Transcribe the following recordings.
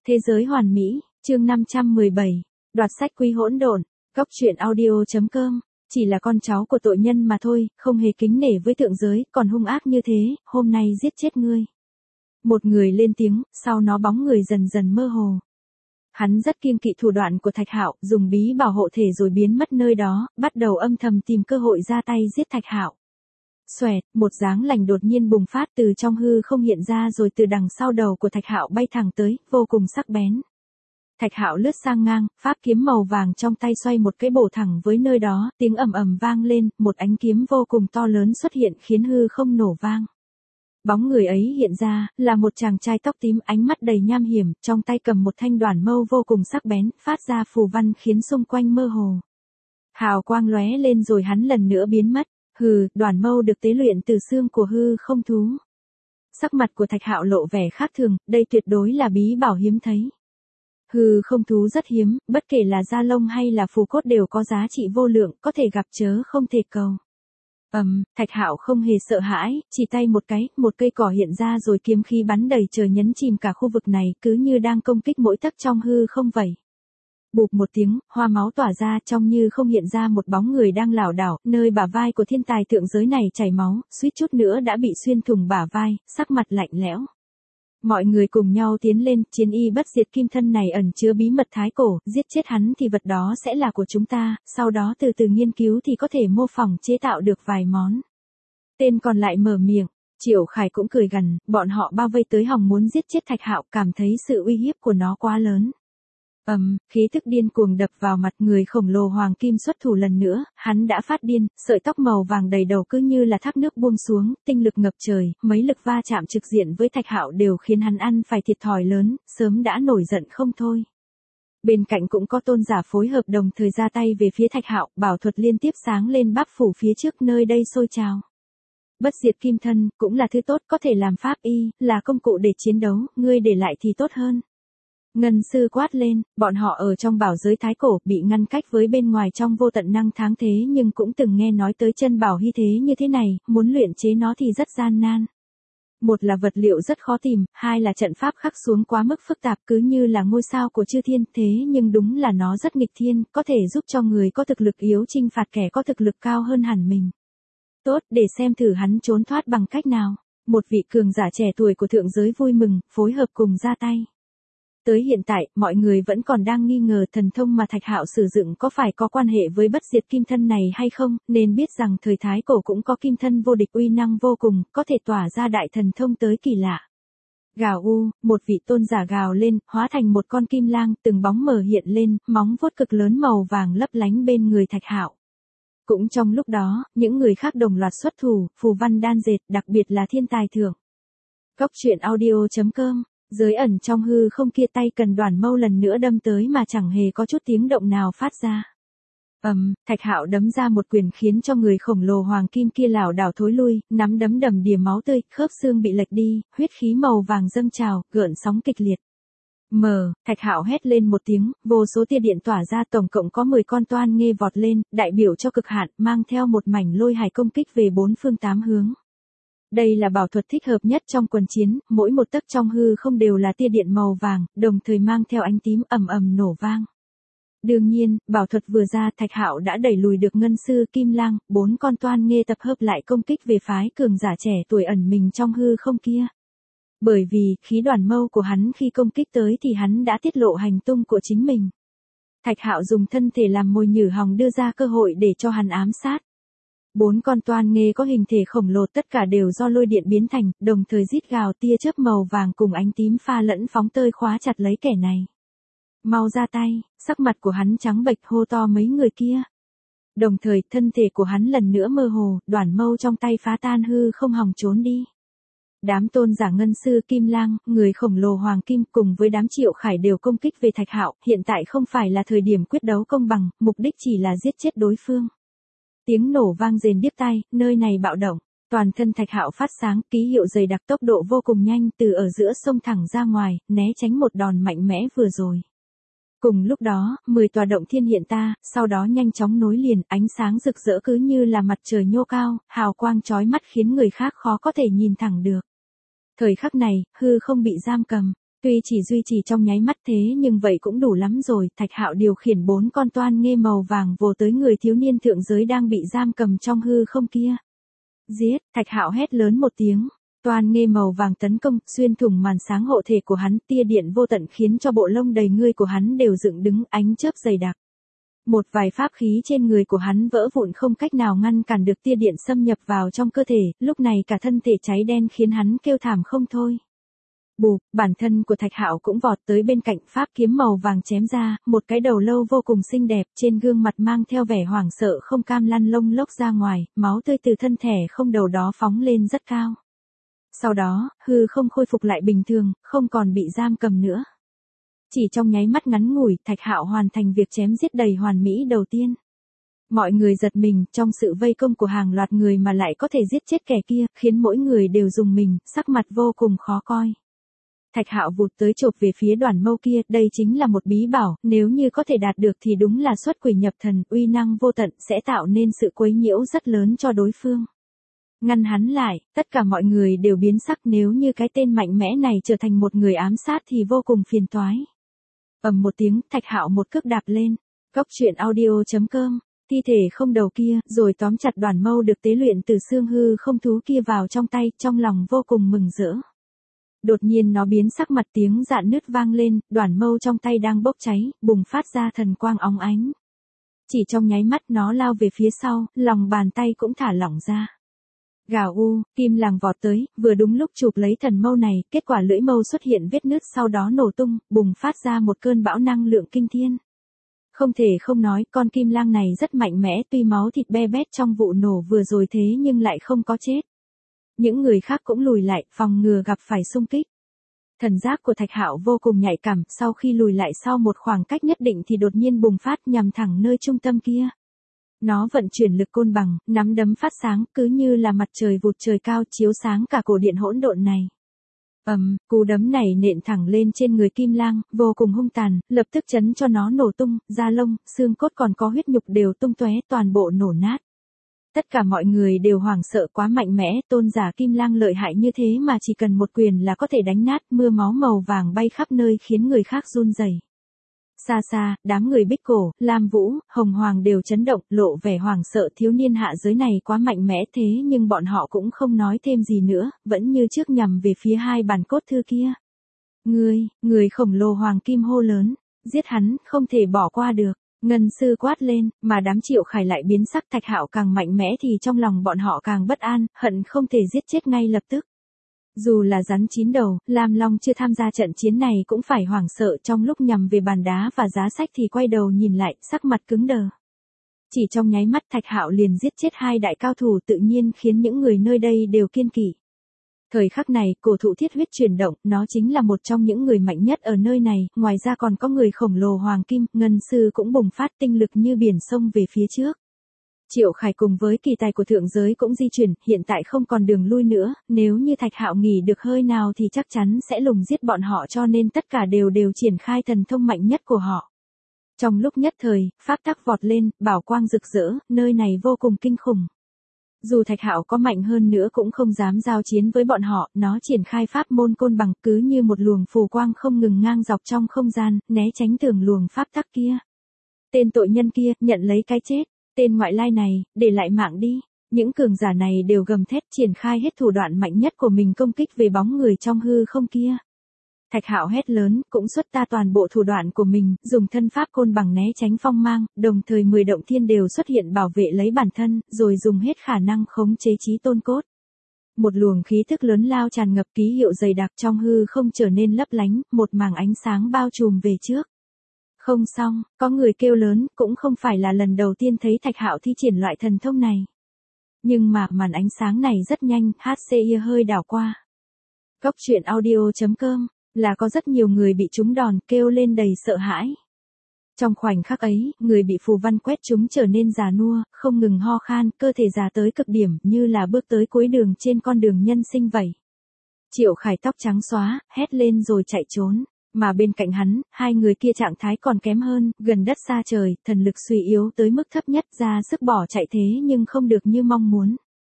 Thế giới hoàn mỹ, chương 517, đoạt sách quý hỗn độn, góc truyện audio.com, chỉ là con cháu của tội nhân mà thôi, không hề kính nể với thượng giới, còn hung ác như thế, hôm nay giết chết ngươi. Một người lên tiếng, sau nó bóng người dần dần mơ hồ. Hắn rất kiêng kỵ thủ đoạn của Thạch Hạo, dùng bí bảo hộ thể rồi biến mất nơi đó, bắt đầu âm thầm tìm cơ hội ra tay giết Thạch Hạo. Xoẹt, một dáng lành đột nhiên bùng phát từ trong hư không hiện ra rồi từ đằng sau đầu của Thạch Hạo bay thẳng tới, vô cùng sắc bén. Thạch Hạo lướt sang ngang, pháp kiếm màu vàng trong tay xoay một cái bổ thẳng với nơi đó, tiếng ầm ầm vang lên, một ánh kiếm vô cùng to lớn xuất hiện khiến hư không nổ vang. Bóng người ấy hiện ra, là một chàng trai tóc tím ánh mắt đầy nham hiểm, trong tay cầm một thanh đoản mâu vô cùng sắc bén, phát ra phù văn khiến xung quanh mơ hồ. Hào quang lóe lên rồi hắn lần nữa biến mất. Hừ, đoản mâu được tế luyện từ xương của hư không thú. Sắc mặt của Thạch Hạo lộ vẻ khác thường, đây tuyệt đối là bí bảo hiếm thấy. Hư không thú rất hiếm, bất kể là da lông hay là phù cốt đều có giá trị vô lượng, có thể gặp chớ không thể cầu. Thạch Hạo không hề sợ hãi, chỉ tay một cây cỏ hiện ra rồi kiếm khí bắn đầy trời nhấn chìm cả khu vực này, cứ như đang công kích mỗi tấc trong hư không vậy. Bụp một tiếng, hoa máu tỏa ra, trông như không hiện ra một bóng người đang lảo đảo, nơi bả vai của thiên tài thượng giới này chảy máu, suýt chút nữa đã bị xuyên thủng bả vai, sắc mặt lạnh lẽo. Mọi người cùng nhau tiến lên, chiến y bất diệt kim thân này ẩn chứa bí mật thái cổ, giết chết hắn thì vật đó sẽ là của chúng ta, sau đó từ từ nghiên cứu thì có thể mô phỏng chế tạo được vài món. Tên còn lại mở miệng, Triệu Khải cũng cười gằn, bọn họ bao vây tới hòng muốn giết chết Thạch Hạo, cảm thấy sự uy hiếp của nó quá lớn. Khí thức điên cuồng đập vào mặt người khổng lồ hoàng kim xuất thủ lần nữa, hắn đã phát điên, sợi tóc màu vàng đầy đầu cứ như là thác nước buông xuống, tinh lực ngập trời, mấy lực va chạm trực diện với Thạch Hạo đều khiến hắn ăn phải thiệt thòi lớn, sớm đã nổi giận không thôi. Bên cạnh cũng có tôn giả phối hợp đồng thời ra tay về phía Thạch Hạo, bảo thuật liên tiếp sáng lên bắp phủ phía trước nơi đây sôi trào. Bất diệt kim thân, cũng là thứ tốt có thể làm pháp y, là công cụ để chiến đấu, ngươi để lại thì tốt hơn. Ngân sư quát lên, bọn họ ở trong bảo giới thái cổ, bị ngăn cách với bên ngoài trong vô tận năng tháng thế nhưng cũng từng nghe nói tới chân bảo hy thế như thế này, muốn luyện chế nó thì rất gian nan. Một là vật liệu rất khó tìm, hai là trận pháp khắc xuống quá mức phức tạp cứ như là ngôi sao của chư thiên thế nhưng đúng là nó rất nghịch thiên, có thể giúp cho người có thực lực yếu chinh phạt kẻ có thực lực cao hơn hẳn mình. Tốt, để xem thử hắn trốn thoát bằng cách nào. Một vị cường giả trẻ tuổi của thượng giới vui mừng, phối hợp cùng ra tay. Tới hiện tại, mọi người vẫn còn đang nghi ngờ thần thông mà Thạch Hạo sử dụng có phải có quan hệ với bất diệt kim thân này hay không, nên biết rằng thời thái cổ cũng có kim thân vô địch uy năng vô cùng, có thể tỏa ra đại thần thông tới kỳ lạ. Gào u, một vị tôn giả gào lên, hóa thành một con kim lang, từng bóng mờ hiện lên, móng vuốt cực lớn màu vàng lấp lánh bên người Thạch Hạo. Cũng trong lúc đó, những người khác đồng loạt xuất thủ, phù văn đan dệt, đặc biệt là thiên tài thượng. Góc truyện audio.com. Giới ẩn trong hư không kia tay cần đoản mâu lần nữa đâm tới mà chẳng hề có chút tiếng động nào phát ra. Thạch Hạo đấm ra một quyền khiến cho người khổng lồ hoàng kim kia lảo đảo thối lui, nắm đấm đầm đìa máu tươi, khớp xương bị lệch đi, huyết khí màu vàng dâng trào, gợn sóng kịch liệt. Thạch Hạo hét lên một tiếng, vô số tia điện tỏa ra, tổng cộng có 10 con toan nghê vọt lên, đại biểu cho cực hạn, mang theo một mảnh lôi hải công kích về bốn phương tám hướng. Đây là bảo thuật thích hợp nhất trong quần chiến, mỗi một tấc trong hư không đều là tia điện màu vàng, đồng thời mang theo ánh tím ầm ầm nổ vang. Đương nhiên, bảo thuật vừa ra Thạch Hạo đã đẩy lùi được ngân sư Kim Lang, 4 con toan nghê tập hợp lại công kích về phái cường giả trẻ tuổi ẩn mình trong hư không kia. Bởi vì, khí đoản mâu của hắn khi công kích tới thì hắn đã tiết lộ hành tung của chính mình. Thạch Hạo dùng thân thể làm mồi nhử hòng đưa ra cơ hội để cho hắn ám sát. 4 con toan nghê có hình thể khổng lồ tất cả đều do lôi điện biến thành, đồng thời rít gào tia chớp màu vàng cùng ánh tím pha lẫn phóng tơi khóa chặt lấy kẻ này. Mau ra tay, sắc mặt của hắn trắng bệch hô to mấy người kia. Đồng thời thân thể của hắn lần nữa mơ hồ, đoản mâu trong tay phá tan hư không hòng trốn đi. Đám tôn giả ngân sư Kim Lang, người khổng lồ hoàng kim cùng với đám Triệu Khải đều công kích về Thạch Hạo, hiện tại không phải là thời điểm quyết đấu công bằng, mục đích chỉ là giết chết đối phương. Tiếng nổ vang rền điếc tai, nơi này bạo động, toàn thân Thạch Hạo phát sáng, ký hiệu dày đặc tốc độ vô cùng nhanh từ ở giữa sông thẳng ra ngoài, né tránh một đòn mạnh mẽ vừa rồi. Cùng lúc đó, 10 tòa động thiên hiện ta, sau đó nhanh chóng nối liền, ánh sáng rực rỡ cứ như là mặt trời nhô cao, hào quang chói mắt khiến người khác khó có thể nhìn thẳng được. Thời khắc này, hư không bị giam cầm. Tuy chỉ duy trì trong nháy mắt thế nhưng vậy cũng đủ lắm rồi. Thạch Hạo điều khiển 4 con toan nghe màu vàng vồ tới người thiếu niên thượng giới đang bị giam cầm trong hư không kia. Giết! Thạch Hạo hét lớn một tiếng. Toan nghe màu vàng tấn công, xuyên thủng màn sáng hộ thể của hắn, tia điện vô tận khiến cho bộ lông đầy ngươi của hắn đều dựng đứng, ánh chớp dày đặc. Một vài pháp khí trên người của hắn vỡ vụn không cách nào ngăn cản được tia điện xâm nhập vào trong cơ thể, lúc này cả thân thể cháy đen khiến hắn kêu thảm không thôi. Bụp, bản thân của Thạch Hạo cũng vọt tới bên cạnh, pháp kiếm màu vàng chém ra, một cái đầu lâu vô cùng xinh đẹp, trên gương mặt mang theo vẻ hoảng sợ không cam lăn lông lốc ra ngoài, máu tươi từ thân thể không đầu đó phóng lên rất cao. Sau đó, hư không khôi phục lại bình thường, không còn bị giam cầm nữa. Chỉ trong nháy mắt ngắn ngủi, Thạch Hạo hoàn thành việc chém giết đầy hoàn mỹ đầu tiên. Mọi người giật mình, trong sự vây công của hàng loạt người mà lại có thể giết chết kẻ kia, khiến mỗi người đều rùng mình, sắc mặt vô cùng khó coi. Thạch Hạo vụt tới chộp về phía Đoàn Mâu kia, đây chính là một bí bảo, nếu như có thể đạt được thì đúng là xuất quỷ nhập thần, uy năng vô tận, sẽ tạo nên sự quấy nhiễu rất lớn cho đối phương. Ngăn hắn lại, tất cả mọi người đều biến sắc, nếu như cái tên mạnh mẽ này trở thành một người ám sát thì vô cùng phiền toái. Ầm một tiếng, Thạch Hạo một cước đạp lên. Cốc truyện audio.com, thi thể không đầu kia, rồi tóm chặt Đoàn Mâu được tế luyện từ xương hư không thú kia vào trong tay, trong lòng vô cùng mừng rỡ. Đột nhiên nó biến sắc, mặt tiếng rạn nứt vang lên, Đoàn Mâu trong tay đang bốc cháy, bùng phát ra thần quang óng ánh. Chỉ trong nháy mắt nó lao về phía sau, lòng bàn tay cũng thả lỏng ra. Gào u, Kim Làng vọt tới, vừa đúng lúc chụp lấy thần mâu này, kết quả lưỡi mâu xuất hiện vết nứt sau đó nổ tung, bùng phát ra một cơn bão năng lượng kinh thiên. Không thể không nói, con Kim Lang này rất mạnh mẽ, tuy máu thịt be bét trong vụ nổ vừa rồi thế nhưng lại không có chết. Những người khác cũng lùi lại, phòng ngừa gặp phải xung kích. Thần giác của Thạch Hạo vô cùng nhạy cảm, sau khi lùi lại sau một khoảng cách nhất định thì đột nhiên bùng phát nhằm thẳng nơi trung tâm kia. Nó vận chuyển lực côn bằng, nắm đấm phát sáng, cứ như là mặt trời vụt trời cao chiếu sáng cả cổ điện hỗn độn này. Cú đấm này nện thẳng lên trên người Kim Lang, vô cùng hung tàn, lập tức chấn cho nó nổ tung, da lông, xương cốt còn có huyết nhục đều tung tóe, toàn bộ nổ nát. Tất cả mọi người đều hoảng sợ, quá mạnh mẽ, tôn giả Kim Lang lợi hại như thế mà chỉ cần một quyền là có thể đánh nát, mưa máu màu vàng bay khắp nơi khiến người khác run rẩy. Xa xa, đám người Bích Cổ, Lam Vũ, Hồng Hoàng đều chấn động, lộ vẻ hoảng sợ, thiếu niên hạ giới này quá mạnh mẽ thế nhưng bọn họ cũng không nói thêm gì nữa, vẫn như trước nhằm về phía hai bản cốt thư kia. Người khổng lồ Hoàng Kim hô lớn, giết hắn, không thể bỏ qua được. Ngân sư quát lên, mà đám Triệu Khải lại biến sắc, Thạch Hạo càng mạnh mẽ thì trong lòng bọn họ càng bất an, hận không thể giết chết ngay lập tức. Dù là rắn chín đầu, Lam Long chưa tham gia trận chiến này cũng phải hoảng sợ, trong lúc nhằm về bàn đá và giá sách thì quay đầu nhìn lại, sắc mặt cứng đờ. Chỉ trong nháy mắt Thạch Hạo liền giết chết hai đại cao thủ, tự nhiên khiến những người nơi đây đều kiêng kỵ. Thời khắc này, cổ thụ thiết huyết chuyển động, nó chính là một trong những người mạnh nhất ở nơi này, ngoài ra còn có người khổng lồ Hoàng Kim, Ngân sư cũng bùng phát tinh lực như biển sông về phía trước. Triệu Khải cùng với kỳ tài của thượng giới cũng di chuyển, hiện tại không còn đường lui nữa, nếu như Thạch Hạo nghỉ được hơi nào thì chắc chắn sẽ lùng giết bọn họ, cho nên tất cả đều triển khai thần thông mạnh nhất của họ. Trong lúc nhất thời, pháp tắc vọt lên, bảo quang rực rỡ, nơi này vô cùng kinh khủng. Dù Thạch Hạo có mạnh hơn nữa cũng không dám giao chiến với bọn họ, nó triển khai pháp môn côn bằng, cứ như một luồng phù quang không ngừng ngang dọc trong không gian, né tránh tường luồng pháp tắc kia. Tên tội nhân kia, nhận lấy cái chết. Tên ngoại lai này, để lại mạng đi. Những cường giả này đều gầm thét, triển khai hết thủ đoạn mạnh nhất của mình công kích về bóng người trong hư không kia. Thạch Hạo hét lớn, cũng xuất ta toàn bộ thủ đoạn của mình, dùng thân pháp côn bằng né tránh phong mang, đồng thời 10 động thiên đều xuất hiện bảo vệ lấy bản thân, rồi dùng hết khả năng khống chế chí tôn cốt. Một luồng khí thức lớn lao tràn ngập, ký hiệu dày đặc trong hư không trở nên lấp lánh, một màng ánh sáng bao trùm về trước. Không xong, có người kêu lớn, cũng không phải là lần đầu tiên thấy Thạch Hạo thi triển loại thần thông này. Nhưng mà màn ánh sáng này rất nhanh, HCI hơi đảo qua. Cốc truyện audio.com, là có rất nhiều người bị trúng đòn, kêu lên đầy sợ hãi. Trong khoảnh khắc ấy, người bị phù văn quét trúng trở nên già nua, không ngừng ho khan, cơ thể già tới cực điểm, như là bước tới cuối đường trên con đường nhân sinh vậy. Triệu Khải tóc trắng xóa, hét lên rồi chạy trốn. Mà bên cạnh hắn, hai người kia trạng thái còn kém hơn, gần đất xa trời, thần lực suy yếu tới mức thấp nhất, ra sức bỏ chạy thế nhưng không được như mong muốn.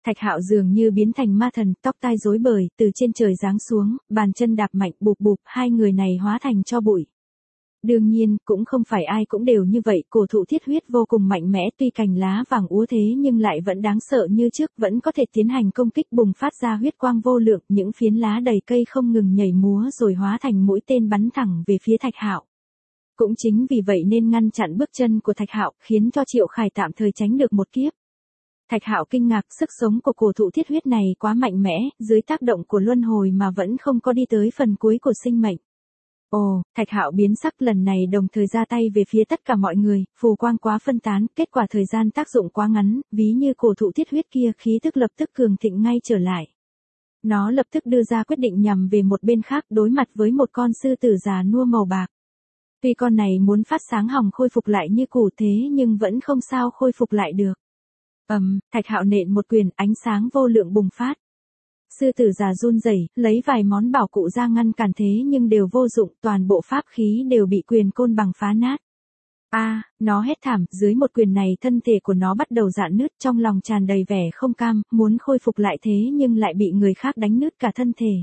Thạch Hạo dường như biến thành ma thần, tóc tai rối bời, từ trên trời giáng xuống, bàn chân đạp mạnh bụp bụp, hai người này hóa thành tro bụi. Đương nhiên, cũng không phải ai cũng đều như vậy, cổ thụ thiết huyết vô cùng mạnh mẽ, tuy cành lá vàng úa thế nhưng lại vẫn đáng sợ như trước, vẫn có thể tiến hành công kích, bùng phát ra huyết quang vô lượng, những phiến lá đầy cây không ngừng nhảy múa rồi hóa thành mũi tên bắn thẳng về phía Thạch Hạo. Cũng chính vì vậy nên ngăn chặn bước chân của Thạch Hạo, khiến cho Triệu Khải tạm thời tránh được một kiếp. Thạch Hạo kinh ngạc, sức sống của cổ thụ thiết huyết này quá mạnh mẽ, dưới tác động của luân hồi mà vẫn không có đi tới phần cuối của sinh mệnh. Ồ, Thạch Hạo biến sắc, lần này đồng thời ra tay về phía tất cả mọi người, phù quang quá phân tán, kết quả thời gian tác dụng quá ngắn, ví như cổ thụ thiết huyết kia khí tức lập tức cường thịnh ngay trở lại. Nó lập tức đưa ra quyết định nhằm về một bên khác, đối mặt với một con sư tử già nua màu bạc. Tuy con này muốn phát sáng hồng khôi phục lại như cũ thế nhưng vẫn không sao khôi phục lại được. Thạch Hạo nện một quyền, ánh sáng vô lượng bùng phát. Sư tử già run rẩy, lấy vài món bảo cụ ra ngăn cản thế nhưng đều vô dụng, toàn bộ pháp khí đều bị quyền côn bằng phá nát. Nó hét thảm, dưới một quyền này thân thể của nó bắt đầu rạn nứt, trong lòng tràn đầy vẻ không cam, muốn khôi phục lại thế nhưng lại bị người khác đánh nứt cả thân thể.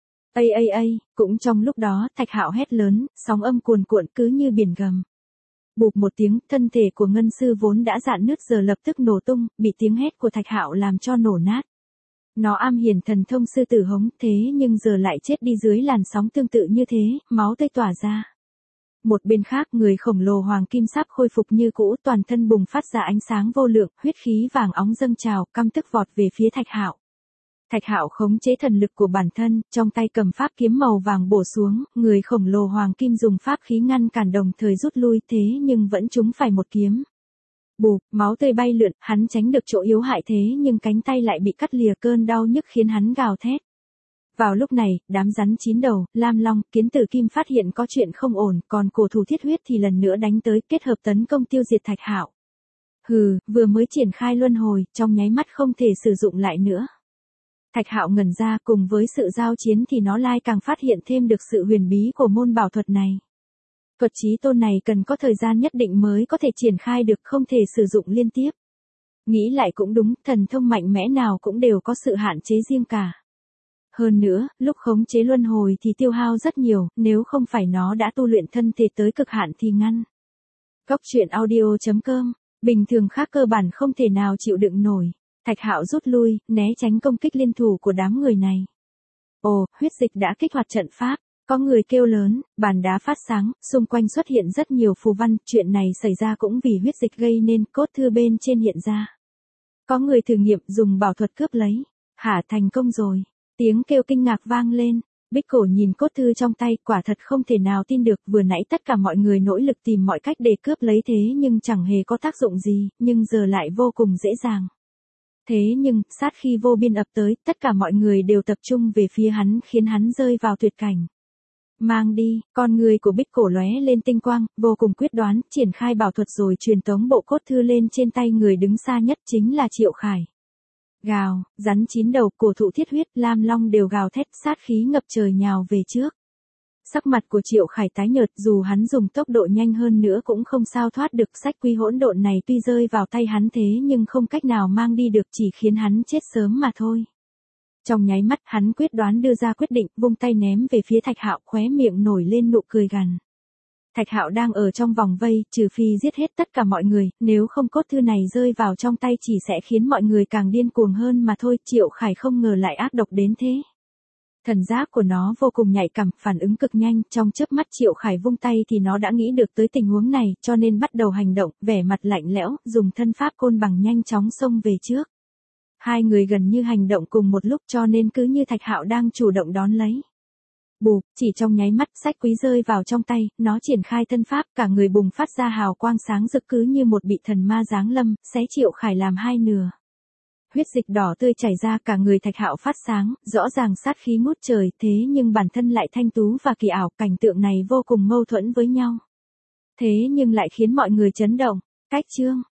Cũng trong lúc đó, Thạch Hạo hét lớn, sóng âm cuồn cuộn cứ như biển gầm. Bụp một tiếng, thân thể của ngân sư vốn đã rạn nứt giờ lập tức nổ tung, bị tiếng hét của Thạch Hạo làm cho nổ nát. Nó am hiển thần thông sư tử hống, thế nhưng giờ lại chết đi dưới làn sóng tương tự như thế, máu tươi tỏa ra. Một bên khác, người khổng lồ hoàng kim sắp khôi phục như cũ, toàn thân bùng phát ra ánh sáng vô lượng, huyết khí vàng óng dâng trào, căm tức vọt về phía Thạch Hạo. Thạch Hạo khống chế thần lực của bản thân, trong tay cầm pháp kiếm màu vàng bổ xuống, người khổng lồ hoàng kim dùng pháp khí ngăn cản đồng thời rút lui, thế nhưng vẫn trúng phải một kiếm. Bụp, máu tươi bay lượn, hắn tránh được chỗ yếu hại thế nhưng cánh tay lại bị cắt lìa, cơn đau nhức khiến hắn gào thét. Vào lúc này, đám rắn chín đầu, lam long, kiến tử kim phát hiện có chuyện không ổn, còn cổ thụ thiết huyết thì lần nữa đánh tới, kết hợp tấn công tiêu diệt Thạch Hạo. Vừa mới triển khai luân hồi, trong nháy mắt không thể sử dụng lại nữa. Thạch Hạo ngẩn ra, cùng với sự giao chiến thì nó lại càng phát hiện thêm được sự huyền bí của môn bảo thuật này. Thuật chí tôn này cần có thời gian nhất định mới có thể triển khai được, không thể sử dụng liên tiếp. Nghĩ lại cũng đúng, thần thông mạnh mẽ nào cũng đều có sự hạn chế riêng cả. Hơn nữa, lúc khống chế luân hồi thì tiêu hao rất nhiều, nếu không phải nó đã tu luyện thân thể tới cực hạn thì ngăn. Cốc truyện audio.com, bình thường khác cơ bản không thể nào chịu đựng nổi. Thạch Hạo rút lui, né tránh công kích liên thủ của đám người này. Ồ, huyết dịch đã kích hoạt trận pháp. Có người kêu lớn, bàn đá phát sáng, xung quanh xuất hiện rất nhiều phù văn, chuyện này xảy ra cũng vì huyết dịch gây nên, cốt thư bên trên hiện ra. Có người thử nghiệm dùng bảo thuật cướp lấy. Thành công rồi. Tiếng kêu kinh ngạc vang lên. Bích Cổ nhìn cốt thư trong tay, quả thật không thể nào tin được, vừa nãy tất cả mọi người nỗ lực tìm mọi cách để cướp lấy thế nhưng chẳng hề có tác dụng gì, nhưng giờ lại vô cùng dễ dàng. Thế nhưng, sát khi vô biên ập tới, tất cả mọi người đều tập trung về phía hắn, khiến hắn rơi vào tuyệt cảnh. Mang đi, con người của Bích Cổ lóe lên tinh quang, vô cùng quyết đoán, triển khai bảo thuật rồi truyền tống bộ cốt thư lên trên tay người đứng xa nhất chính là Triệu Khải. Gào, rắn chín đầu, cổ thụ thiết huyết, lam long đều gào thét, sát khí ngập trời nhào về trước. Sắc mặt của Triệu Khải tái nhợt, dù hắn dùng tốc độ nhanh hơn nữa cũng không sao thoát được, sách quy hỗn độn này tuy rơi vào tay hắn thế nhưng không cách nào mang đi được, chỉ khiến hắn chết sớm mà thôi. Trong nháy mắt, hắn quyết đoán đưa ra quyết định, vung tay ném về phía Thạch Hạo, khóe miệng nổi lên nụ cười gằn. Thạch Hạo đang ở trong vòng vây, trừ phi giết hết tất cả mọi người, nếu không cốt thư này rơi vào trong tay chỉ sẽ khiến mọi người càng điên cuồng hơn mà thôi. Triệu Khải không ngờ lại ác độc đến thế. Thần giác của nó vô cùng nhạy cảm, phản ứng cực nhanh, trong chớp mắt Triệu Khải vung tay thì nó đã nghĩ được tới tình huống này, cho nên bắt đầu hành động, vẻ mặt lạnh lẽo, dùng thân pháp côn bằng nhanh chóng xông về trước. Hai người gần như hành động cùng một lúc cho nên cứ như Thạch Hạo đang chủ động đón lấy. Bụp, chỉ trong nháy mắt sách quý rơi vào trong tay, nó triển khai thân pháp, cả người bùng phát ra hào quang sáng rực cứ như một vị thần ma giáng lâm, xé Triệu Khải làm hai nửa. Huyết dịch đỏ tươi chảy ra, cả người Thạch Hạo phát sáng, rõ ràng sát khí ngút trời, thế nhưng bản thân lại thanh tú và kỳ ảo, cảnh tượng này vô cùng mâu thuẫn với nhau. Thế nhưng lại khiến mọi người chấn động. Cách chương